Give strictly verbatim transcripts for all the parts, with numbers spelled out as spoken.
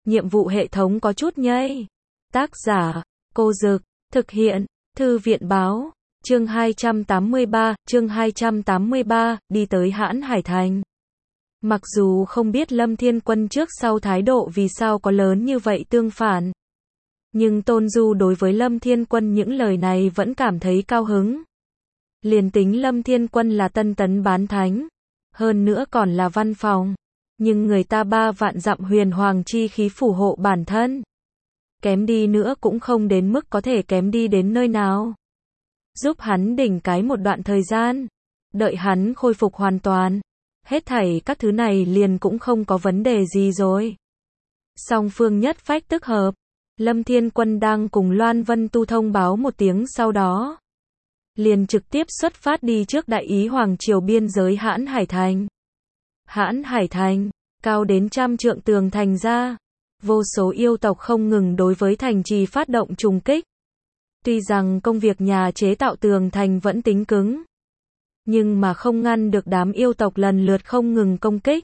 nhiệm vụ hệ thống có chút nhây. Tác giả, Cô Dực, thực hiện, Thư viện báo, chương hai trăm tám mươi ba, chương hai trăm tám mươi ba, đi tới Hãn Hải Thành. Mặc dù không biết Lâm Thiên Quân trước sau thái độ vì sao có lớn như vậy tương phản, nhưng Tôn Du đối với Lâm Thiên Quân những lời này vẫn cảm thấy cao hứng. Liền tính Lâm Thiên Quân là tân tấn bán thánh, hơn nữa còn là văn phòng, nhưng người ta ba vạn dặm huyền hoàng chi khí phù hộ bản thân. Kém đi nữa cũng không đến mức có thể kém đi đến nơi nào. Giúp hắn đỉnh cái một đoạn thời gian, đợi hắn khôi phục hoàn toàn, hết thảy các thứ này liền cũng không có vấn đề gì rồi. Song phương nhất phách tức hợp, Lâm Thiên Quân đang cùng Loan Vân Tu thông báo một tiếng sau đó, liền trực tiếp xuất phát đi trước đại ý hoàng triều biên giới Hãn Hải Thành. Hãn Hải Thành, cao đến trăm trượng tường thành ra, vô số yêu tộc không ngừng đối với thành trì phát động trùng kích. Tuy rằng công việc nhà chế tạo tường thành vẫn tính cứng, nhưng mà không ngăn được đám yêu tộc lần lượt không ngừng công kích.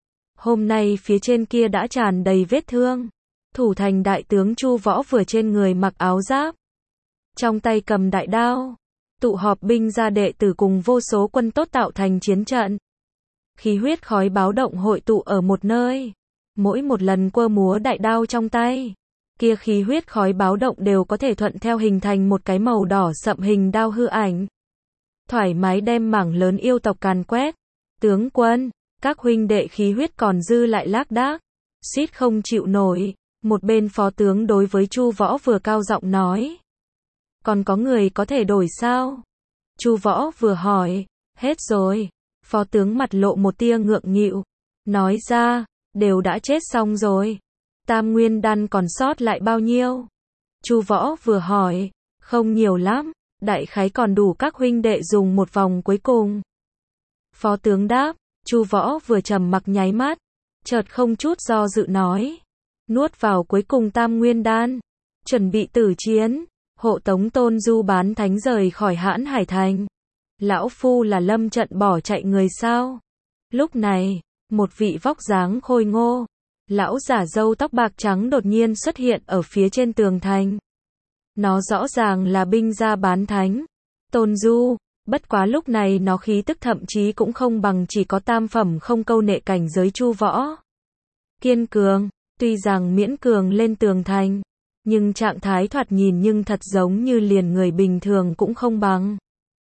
Hôm nay phía trên kia đã tràn đầy vết thương. Thủ thành đại tướng Chu Võ vừa trên người mặc áo giáp, trong tay cầm đại đao, tụ họp binh gia đệ tử cùng vô số quân tốt tạo thành chiến trận. Khí huyết khói báo động hội tụ ở một nơi, mỗi một lần quơ múa đại đao trong tay, kia khí huyết khói báo động đều có thể thuận theo hình thành một cái màu đỏ sậm hình đao hư ảnh, thoải mái đem mảng lớn yêu tộc càn quét. Tướng quân, các huynh đệ khí huyết còn dư lại lác đác, suýt không chịu nổi. Một bên phó tướng đối với Chu Võ vừa cao giọng nói. Còn có người có thể đổi sao? Chu Võ vừa hỏi. Hết rồi. Phó tướng mặt lộ một tia ngượng nghịu, nói ra, đều đã chết xong rồi. Tam nguyên đan còn sót lại bao nhiêu? Chu Võ vừa hỏi. Không nhiều lắm, đại khái còn đủ các huynh đệ dùng một vòng cuối cùng. Phó tướng đáp. Chu Võ vừa trầm mặc nháy mắt, chợt không chút do dự nói. Nuốt vào cuối cùng tam nguyên đan, chuẩn bị tử chiến, hộ tống Tôn Du bán thánh rời khỏi Hãn Hải Thành. Lão phu là lâm trận bỏ chạy người sao? Lúc này, một vị vóc dáng khôi ngô, lão giả râu tóc bạc trắng đột nhiên xuất hiện ở phía trên tường thành. Nó rõ ràng là binh gia bán thánh, Tôn Du, bất quá lúc này nó khí tức thậm chí cũng không bằng chỉ có tam phẩm không câu nệ cảnh giới Chu Võ. Kiên cường. Tuy rằng miễn cường lên tường thành, nhưng trạng thái thoạt nhìn nhưng thật giống như liền người bình thường cũng không bằng.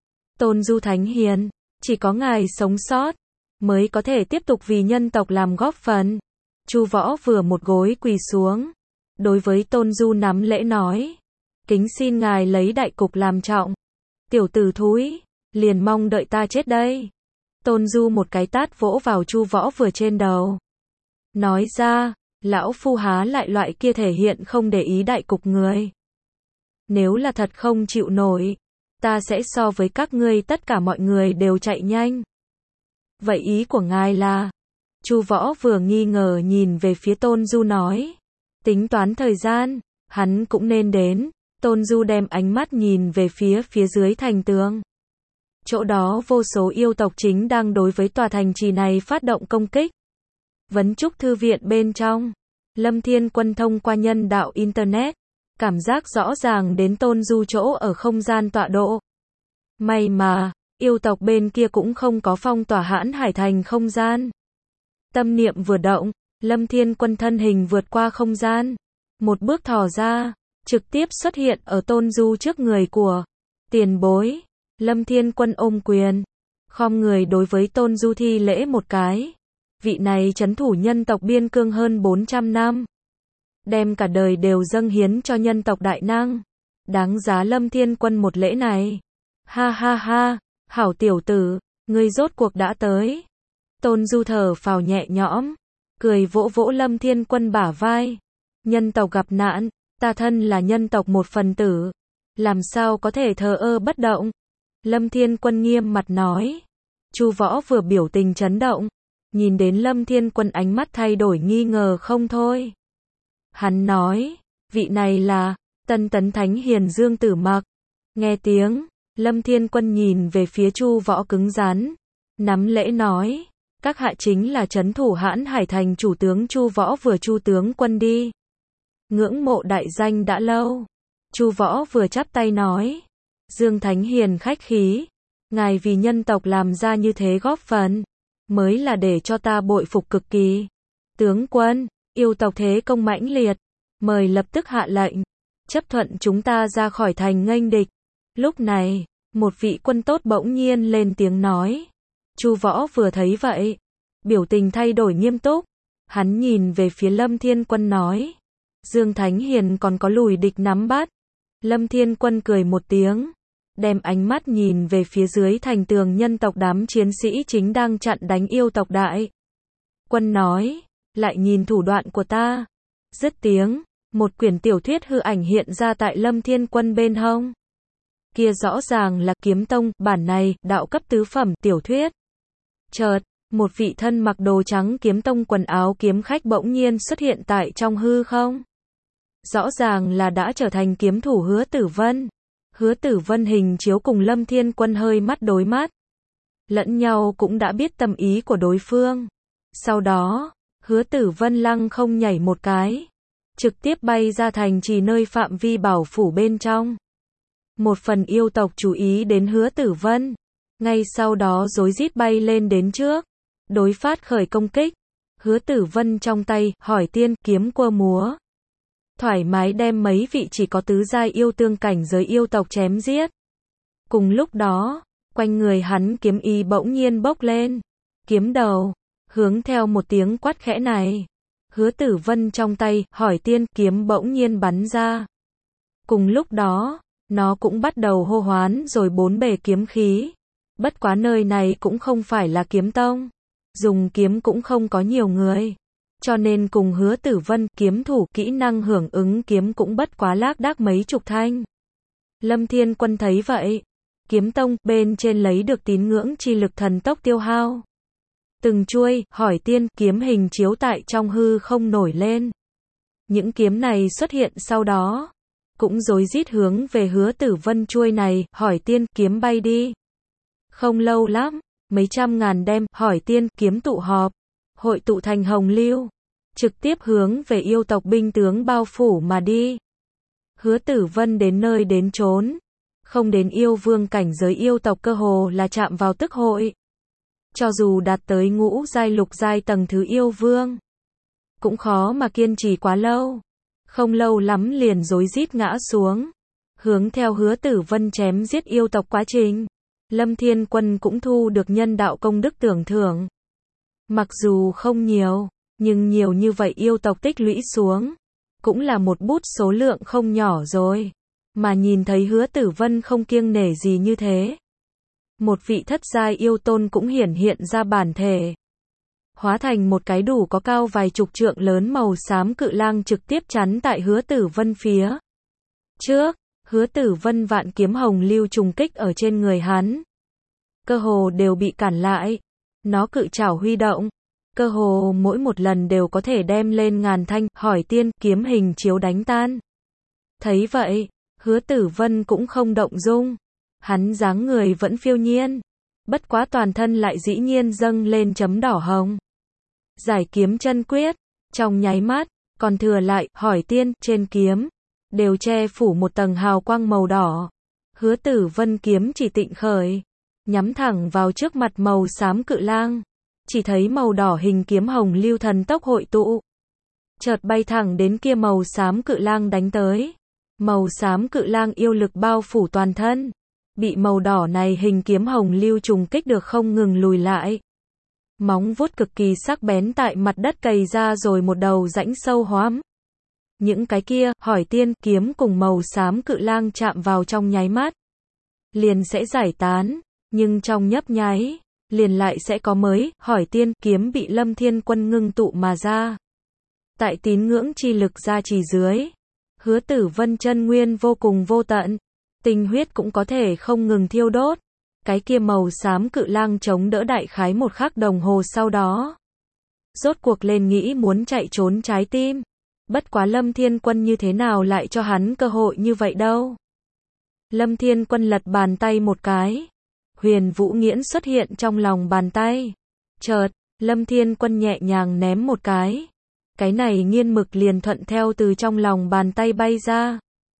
Tôn Du Thánh Hiền, chỉ có ngài sống sót, mới có thể tiếp tục vì nhân tộc làm góp phần. Chu Võ vừa một gối quỳ xuống, đối với Tôn Du nắm lễ nói. Kính xin ngài lấy đại cục làm trọng. Tiểu tử thúi, liền mong đợi ta chết đây. Tôn Du một cái tát vỗ vào Chu Võ vừa trên đầu. Nói ra, lão phu há lại loại kia thể hiện không để ý đại cục người. Nếu là thật không chịu nổi, ta sẽ so với các ngươi tất cả mọi người đều chạy nhanh. Vậy ý của ngài là? Chu Võ vừa nghi ngờ nhìn về phía Tôn Du nói. Tính toán thời gian, hắn cũng nên đến. Tôn Du đem ánh mắt nhìn về phía phía dưới thành tường. Chỗ đó vô số yêu tộc chính đang đối với tòa thành trì này phát động công kích. Vấn Trúc thư viện bên trong, Lâm Thiên Quân thông qua nhân đạo Internet, cảm giác rõ ràng đến Tôn Du chỗ ở không gian tọa độ. May mà, yêu tộc bên kia cũng không có phong tỏa Hãn Hải Thành không gian. Tâm niệm vừa động, Lâm Thiên Quân thân hình vượt qua không gian, một bước thò ra, trực tiếp xuất hiện ở Tôn Du trước người của tiền bối. Lâm Thiên Quân ôm quyền, khom người đối với Tôn Du thi lễ một cái. Vị này trấn thủ nhân tộc biên cương hơn bốn trăm năm, đem cả đời đều dâng hiến cho nhân tộc đại năng, đáng giá Lâm Thiên Quân một lễ này. Ha ha ha, hảo tiểu tử, ngươi rốt cuộc đã tới. Tôn Du thở phào nhẹ nhõm, cười vỗ vỗ Lâm Thiên Quân bả vai. Nhân tộc gặp nạn, ta thân là nhân tộc một phần tử, làm sao có thể thờ ơ bất động. Lâm Thiên Quân nghiêm mặt nói. Chu Võ vừa biểu tình chấn động, nhìn đến Lâm Thiên Quân ánh mắt thay đổi nghi ngờ không thôi. Hắn nói, vị này là Tân Tấn Thánh Hiền Dương Tử Mặc. Nghe tiếng, Lâm Thiên Quân nhìn về phía Chu Võ cứng rắn, nắm lễ nói, Các hạ chính là trấn thủ Hãn Hải Thành chủ tướng Chu Võ Vừa Chu tướng quân đi. Ngưỡng mộ đại danh đã lâu. Chu Võ Vừa chắp tay nói. Dương Thánh Hiền khách khí. Ngài vì nhân tộc làm ra như thế góp phần, mới là để cho ta bội phục cực kỳ. Tướng quân, yêu tộc thế công mãnh liệt, mời lập tức hạ lệnh, chấp thuận chúng ta ra khỏi thành nghênh địch. Lúc này, một vị quân tốt bỗng nhiên lên tiếng nói. Chu Võ Vừa thấy vậy, biểu tình thay đổi nghiêm túc, hắn nhìn về phía Lâm Thiên Quân nói. Dương Thánh Hiền còn có lùi địch nắm bắt. Lâm Thiên Quân cười một tiếng, đem ánh mắt nhìn về phía dưới thành tường nhân tộc đám chiến sĩ chính đang chặn đánh yêu tộc đại quân nói, lại nhìn thủ đoạn của ta. Dứt tiếng, một quyển tiểu thuyết hư ảnh hiện ra tại Lâm Thiên Quân bên hông. Kia rõ ràng là Kiếm Tông, bản này, đạo cấp tứ phẩm tiểu thuyết. Chợt, một vị thân mặc đồ trắng Kiếm Tông quần áo kiếm khách bỗng nhiên xuất hiện tại trong hư không. Rõ ràng là đã trở thành kiếm thủ Hứa Tử Vân. Hứa Tử Vân hình chiếu cùng Lâm Thiên Quân hơi mắt đối mắt. Lẫn nhau cũng đã biết tâm ý của đối phương. Sau đó, Hứa Tử Vân lăng không nhảy một cái, trực tiếp bay ra thành trì nơi phạm vi bảo phủ bên trong. Một phần yêu tộc chú ý đến Hứa Tử Vân, ngay sau đó rối rít bay lên đến trước, đối phát khởi công kích. Hứa Tử Vân trong tay, hỏi tiên, kiếm quơ múa, thoải mái đem mấy vị chỉ có tứ giai yêu tương cảnh giới yêu tộc chém giết. Cùng lúc đó, quanh người hắn kiếm y bỗng nhiên bốc lên, kiếm đầu, hướng theo một tiếng quát khẽ này. Hứa Tử Vân trong tay, hỏi tiên, kiếm bỗng nhiên bắn ra. Cùng lúc đó, nó cũng bắt đầu hô hoán rồi bốn bề kiếm khí. Bất quá nơi này cũng không phải là kiếm tông, dùng kiếm cũng không có nhiều người, cho nên cùng Hứa Tử Vân, kiếm thủ kỹ năng hưởng ứng kiếm cũng bất quá lác đác mấy chục thanh. Lâm Thiên Quân thấy vậy, kiếm tông, bên trên lấy được tín ngưỡng chi lực thần tốc tiêu hao. Từng chuôi, hỏi tiên, kiếm hình chiếu tại trong hư không nổi lên. Những kiếm này xuất hiện sau đó, cũng rối rít hướng về Hứa Tử Vân chuôi này, hỏi tiên, kiếm bay đi. Không lâu lắm, mấy trăm ngàn đem, hỏi tiên, kiếm tụ họp, hội tụ thành hồng lưu, trực tiếp hướng về yêu tộc binh tướng bao phủ mà đi. Hứa Tử Vân đến nơi đến chốn, không đến yêu vương cảnh giới yêu tộc cơ hồ là chạm vào tức hội. Cho dù đạt tới ngũ giai lục giai tầng thứ yêu vương, cũng khó mà kiên trì quá lâu. Không lâu lắm liền rối rít ngã xuống, hướng theo Hứa Tử Vân chém giết yêu tộc quá trình. Lâm Thiên Quân cũng thu được nhân đạo công đức tưởng thưởng. Mặc dù không nhiều, nhưng nhiều như vậy yêu tộc tích lũy xuống, cũng là một bút số lượng không nhỏ rồi. Mà nhìn thấy Hứa Tử Vân không kiêng nể gì như thế, một vị thất giai yêu tôn cũng hiển hiện ra bản thể, hóa thành một cái đủ có cao vài chục trượng lớn màu xám cự lang trực tiếp chắn tại Hứa Tử Vân phía trước. Hứa Tử Vân vạn kiếm hồng lưu trùng kích ở trên người hắn, cơ hồ đều bị cản lại. Nó cự trảo huy động, cơ hồ mỗi một lần đều có thể đem lên ngàn thanh, hỏi tiên, kiếm hình chiếu đánh tan. Thấy vậy, Hứa Tử Vân cũng không động dung, hắn dáng người vẫn phiêu nhiên, bất quá toàn thân lại dĩ nhiên dâng lên chấm đỏ hồng. Giải kiếm chân quyết, trong nháy mắt, còn thừa lại, hỏi tiên, trên kiếm, đều che phủ một tầng hào quang màu đỏ. Hứa Tử Vân kiếm chỉ tịnh khởi, nhắm thẳng vào trước mặt màu xám cự lang, chỉ thấy màu đỏ hình kiếm hồng lưu thần tốc hội tụ, chợt bay thẳng đến kia màu xám cự lang đánh tới. Màu xám cự lang yêu lực bao phủ toàn thân, bị màu đỏ này hình kiếm hồng lưu trùng kích được không ngừng lùi lại. Móng vuốt cực kỳ sắc bén tại mặt đất cày ra rồi một đầu rãnh sâu hoắm. Những cái kia, hỏi tiên, kiếm cùng màu xám cự lang chạm vào trong nháy mắt, liền sẽ giải tán, nhưng trong nhấp nháy, liền lại sẽ có mới, hỏi tiên, kiếm bị Lâm Thiên Quân ngưng tụ mà ra. Tại tín ngưỡng chi lực gia trì dưới, Hứa Tử Vân chân nguyên vô cùng vô tận, tinh huyết cũng có thể không ngừng thiêu đốt. Cái kia màu xám cự lang chống đỡ đại khái một khắc đồng hồ sau đó, rốt cuộc lên nghĩ muốn chạy trốn trái tim. Bất quá Lâm Thiên Quân như thế nào lại cho hắn cơ hội như vậy đâu. Lâm Thiên Quân lật bàn tay một cái, Huyền Vũ Nghiễn xuất hiện trong lòng bàn tay. Chợt, Lâm Thiên Quân nhẹ nhàng ném một cái. Cái này nghiên mực liền thuận theo từ trong lòng bàn tay bay ra.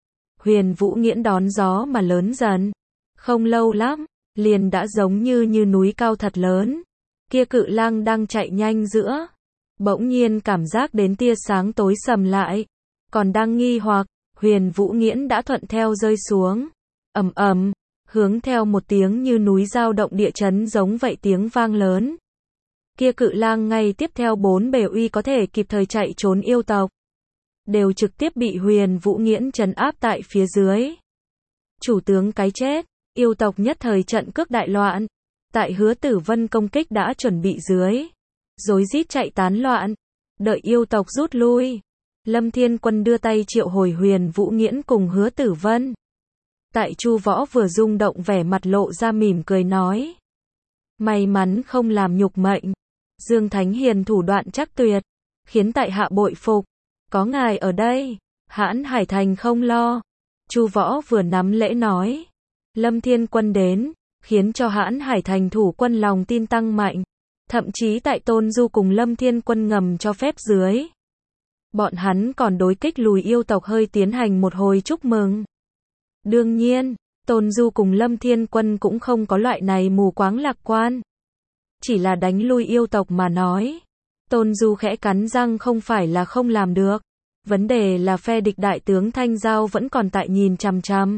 Huyền Vũ Nghiễn đón gió mà lớn dần. Không lâu lắm, liền đã giống như như núi cao thật lớn. Kia cự lang đang chạy nhanh giữa. Bỗng nhiên cảm giác đến tia sáng tối sầm lại. Còn đang nghi hoặc, Huyền Vũ Nghiễn đã thuận theo rơi xuống. Ầm ầm, hướng theo một tiếng như núi dao động địa chấn giống vậy tiếng vang lớn. Kia cự lang ngay tiếp theo bốn bề uy có thể kịp thời chạy trốn yêu tộc. Đều trực tiếp bị Huyền Vũ Nghiễn trấn áp tại phía dưới. Chủ tướng cái chết, yêu tộc nhất thời trận cước đại loạn. Tại Hứa Tử Vân công kích đã chuẩn bị dưới. Rối rít chạy tán loạn. Đợi yêu tộc rút lui. Lâm Thiên Quân đưa tay triệu hồi Huyền Vũ Nghiễn cùng Hứa Tử Vân. Tại Chu Võ vừa rung động vẻ mặt lộ ra mỉm cười nói. May mắn không làm nhục mệnh. Dương Thánh Hiền thủ đoạn chắc tuyệt. Khiến tại hạ bội phục. Có ngài ở đây. Hãn Hải Thành không lo. Chu Võ vừa nắm lễ nói. Lâm Thiên Quân đến. Khiến cho Hãn Hải Thành thủ quân lòng tin tăng mạnh. Thậm chí tại Tôn Du cùng Lâm Thiên Quân ngầm cho phép dưới. Bọn hắn còn đối kích lùi yêu tộc hơi tiến hành một hồi chúc mừng. Đương nhiên, Tôn Du cùng Lâm Thiên Quân cũng không có loại này mù quáng lạc quan. Chỉ là đánh lui yêu tộc mà nói. Tôn Du khẽ cắn răng không phải là không làm được. Vấn đề là phe địch đại tướng Thanh Giao vẫn còn tại nhìn chằm chằm.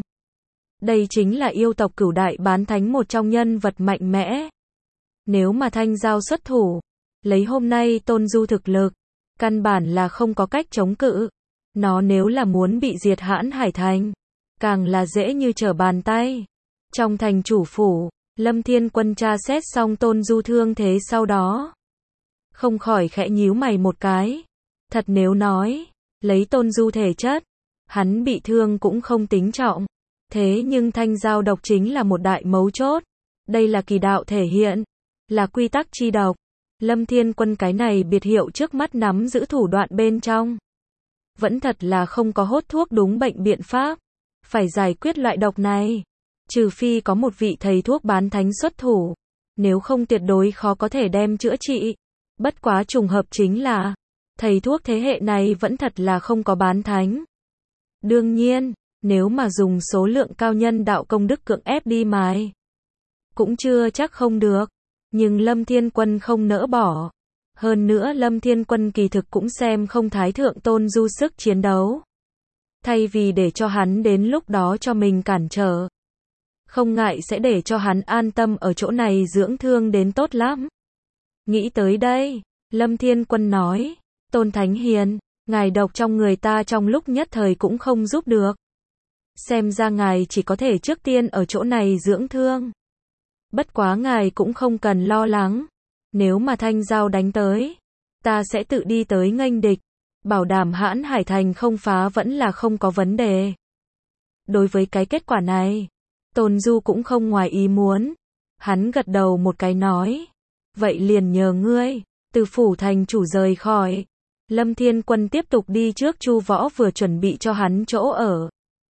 Đây chính là yêu tộc cửu đại bán thánh một trong nhân vật mạnh mẽ. Nếu mà Thanh Giao xuất thủ, lấy hôm nay Tôn Du thực lực, căn bản là không có cách chống cự. Nó nếu là muốn bị diệt Hãn Hải Thành, càng là dễ như trở bàn tay. Trong thành chủ phủ, Lâm Thiên Quân tra xét xong Tôn Du thương thế sau đó. Không khỏi khẽ nhíu mày một cái. Thật nếu nói, lấy Tôn Du thể chất, hắn bị thương cũng không tính trọng. Thế nhưng Thanh Giao độc chính là một đại mấu chốt. Đây là kỳ đạo thể hiện, là quy tắc chi độc. Lâm Thiên Quân cái này biệt hiệu trước mắt nắm giữ thủ đoạn bên trong. Vẫn thật là không có hốt thuốc đúng bệnh biện pháp. Phải giải quyết loại độc này. Trừ phi có một vị thầy thuốc bán thánh xuất thủ. Nếu không tuyệt đối khó có thể đem chữa trị. Bất quá trùng hợp chính là, thầy thuốc thế hệ này vẫn thật là không có bán thánh. Đương nhiên, nếu mà dùng số lượng cao nhân đạo công đức cưỡng ép đi mài, cũng chưa chắc không được. Nhưng Lâm Thiên Quân không nỡ bỏ. Hơn nữa Lâm Thiên Quân kỳ thực cũng xem không Thái Thượng Tôn Du sức chiến đấu. Thay vì để cho hắn đến lúc đó cho mình cản trở, không ngại sẽ để cho hắn an tâm ở chỗ này dưỡng thương đến tốt lắm. Nghĩ tới đây, Lâm Thiên Quân nói, Tôn Thánh Hiền, ngài độc trong người ta trong lúc nhất thời cũng không giúp được. Xem ra ngài chỉ có thể trước tiên ở chỗ này dưỡng thương. Bất quá ngài cũng không cần lo lắng. Nếu mà Thanh Giao đánh tới, ta sẽ tự đi tới nghênh địch. Bảo đảm Hãn Hải Thành không phá vẫn là không có vấn đề. Đối với cái kết quả này, Tôn Du cũng không ngoài ý muốn. Hắn gật đầu một cái nói. Vậy liền nhờ ngươi, từ phủ thành chủ rời khỏi. Lâm Thiên Quân tiếp tục đi trước. Chu Võ vừa chuẩn bị cho hắn chỗ ở.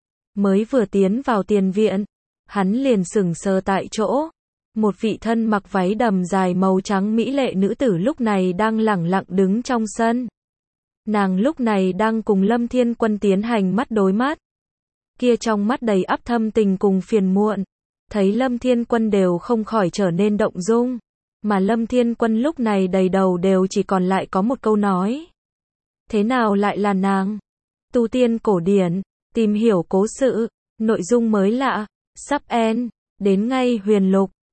Mới vừa tiến vào tiền viện, hắn liền sững sờ tại chỗ. Một vị thân mặc váy đầm dài màu trắng mỹ lệ nữ tử lúc này đang lẳng lặng đứng trong sân. Nàng lúc này đang cùng Lâm Thiên Quân tiến hành mắt đối mắt. Kia trong mắt đầy ắp thâm tình cùng phiền muộn. Thấy Lâm Thiên Quân đều không khỏi trở nên động dung. Mà Lâm Thiên Quân lúc này đầy đầu đều chỉ còn lại có một câu nói. Thế nào lại là nàng? Tu tiên cổ điển, tìm hiểu cố sự, nội dung mới lạ, sắp end, đến ngay huyền lục.